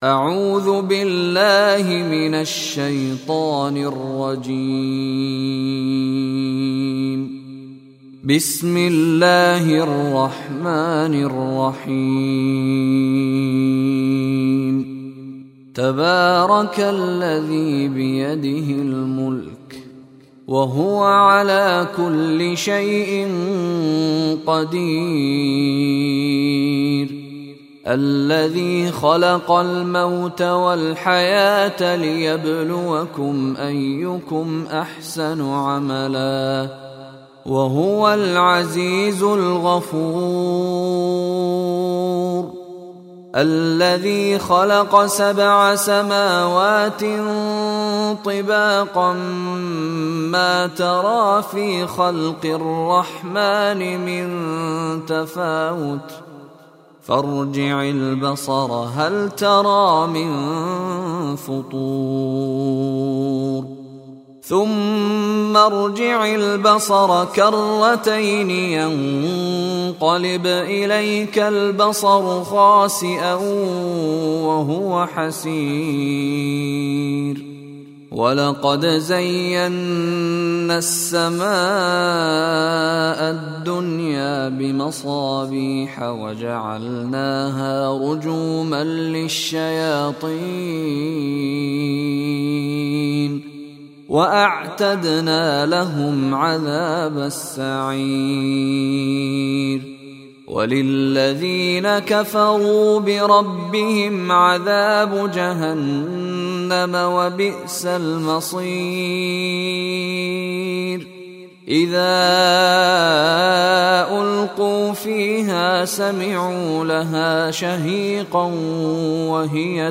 أعوذ بالله من الشيطان الرجيم. بسم الله الرحمن الرحيم. تبارك الذي بيده الملك وهو على كل شيء قدير. الذي خلق الموت والحياة ليبلوكم أيكم أحسن عملا وهو العزيز الغفور. الذي خلق 7 سماوات طباقا ما ترى في خلق الرحمن من تفاوت فارجع البصر هل ترى من فطور ثم ارجع البصر كرتين ينقلب إليك البصر خاسئا وهو حسير. ولقد زينا السماء الدنيا بمصابيح وجعلناها رجوما للشياطين وأعتدنا لهم عذاب السعير. وللذين كفروا بربهم عذاب جهنم وبئس المصير. إذا ألقوا فيها سمعوا لها شهيقا وهي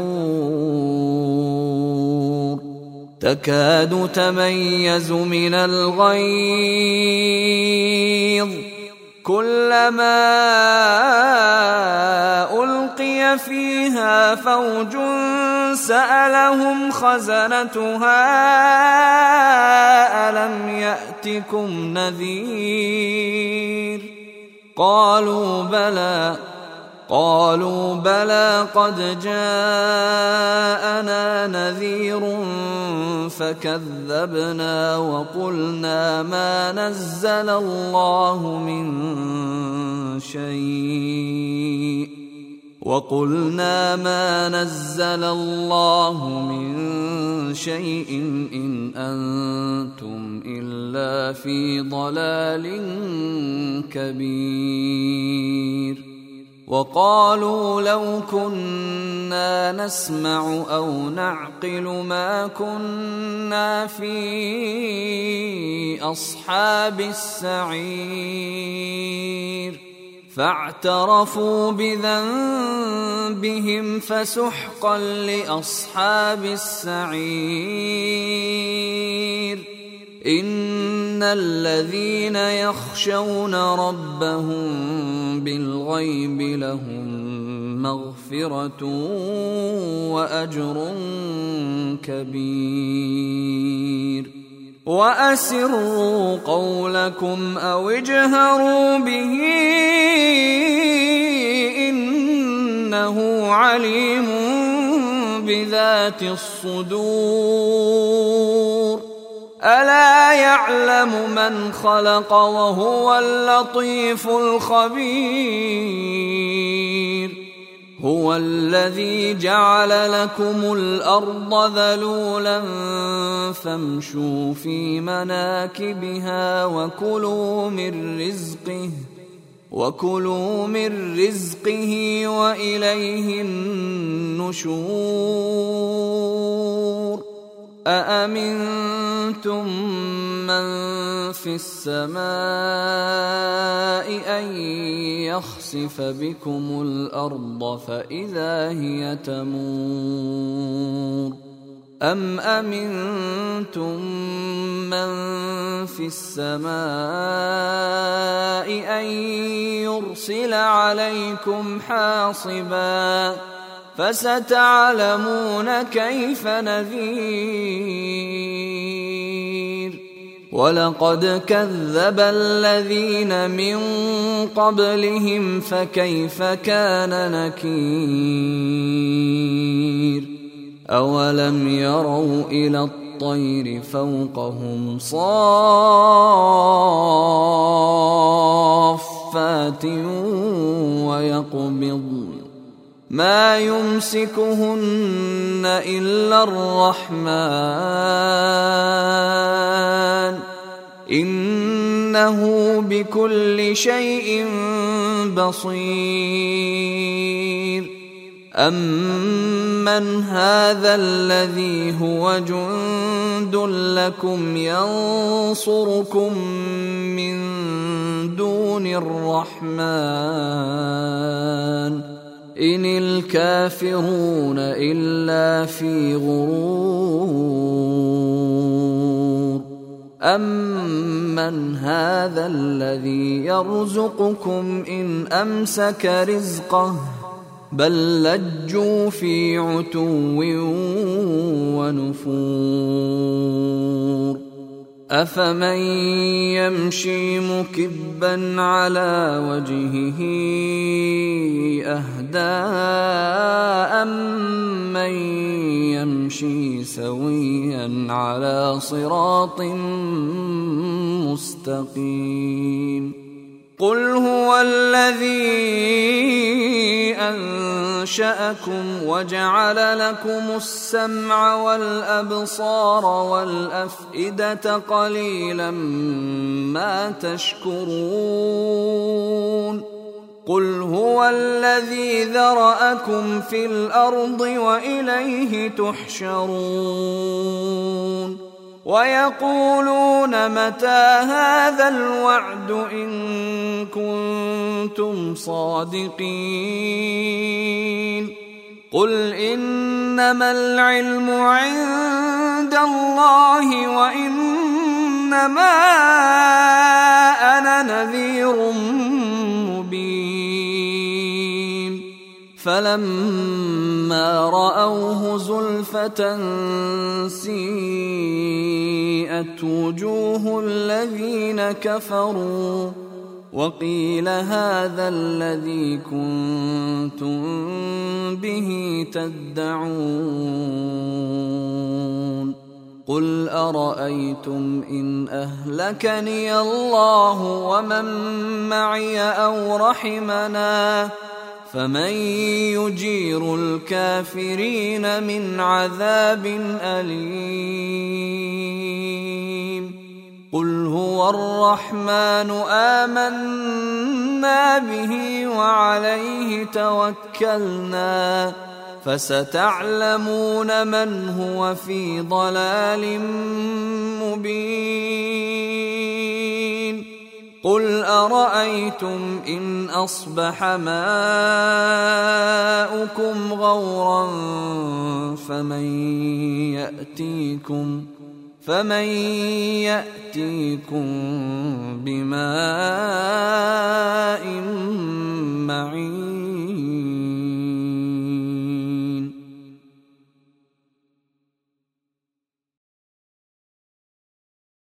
تفور تكاد تميز من الغيظ كلما ألقي فيها فوج سألهم خزنتها ألم يأتكم نذير قالوا بلى قد جاءنا نذير فكذبنا وقلنا ما نزل الله من شيء إن أنتم إلا في ضلال كبير. وقالوا لو كنا نسمع أو نعقل ما كنا في أصحاب السعير فاعترفوا بذنبهم فسحقا لأصحاب السعير. إن الذين يخشون ربهم بالغيب لهم مغفرة وأجر كبير. وأسروا قولكم أو اجهروا به إنه عليم بذات الصدور. ألا يعلم من خلق وهو اللطيف الخبير. هو الذي جعل لكم الأرض ذلولا فامشوا في مناكبها وكلوا من رزقه وإليه النشور. أأمنتم من في السماء أن يخسف بكم الأرض فإذا هي تمور أم أمنتم من في السماء أن يرسل عليكم حاصبا فستعلمون كيف نذير. ولقد كذب الذين من قبلهم فكيف كان نكير. أولم يروا إلى الطير فوقهم صافات ويقبضن ما يمسكهن إلا الرحمن إنه بكل شيء بصير أمن هذا الذي هو جند لكم ينصركم من دون الرحمن إن الكافرون إلا في غرور أمن هذا الذي يرزقكم إن أمسك رزقه بل لجوا في عتو ونفور أفمن يمشي مكبا على وجهه أهدى أمن يمشي سويا على صراط مستقيم قل هو الذي أنشأكم وجعل لكم السمع والأبصار والأفئدة قليلا ما تشكرون قل هو الذي ذرأكم في الأرض وإليه تحشرون ويقولون متى هذا الوعد إن كنتم صادقين قل إنما العلم عند الله وإنما أنا نذير مبين فلما رأوه زلفة سيئت وجوه الذين كفروا وقيل هذا الذي كنتم به تدعون قل أرأيتم إن أهلكني الله ومن معي أو رحمنا فمن يجير الكافرين من عذاب أليم قل هو الرحمن آمنا به وعليه توكلنا فستعلمون من هو في ضلال مبين قل أرأيتم إن أصبح ماؤكم غورا فمن يأتيكم بماء معين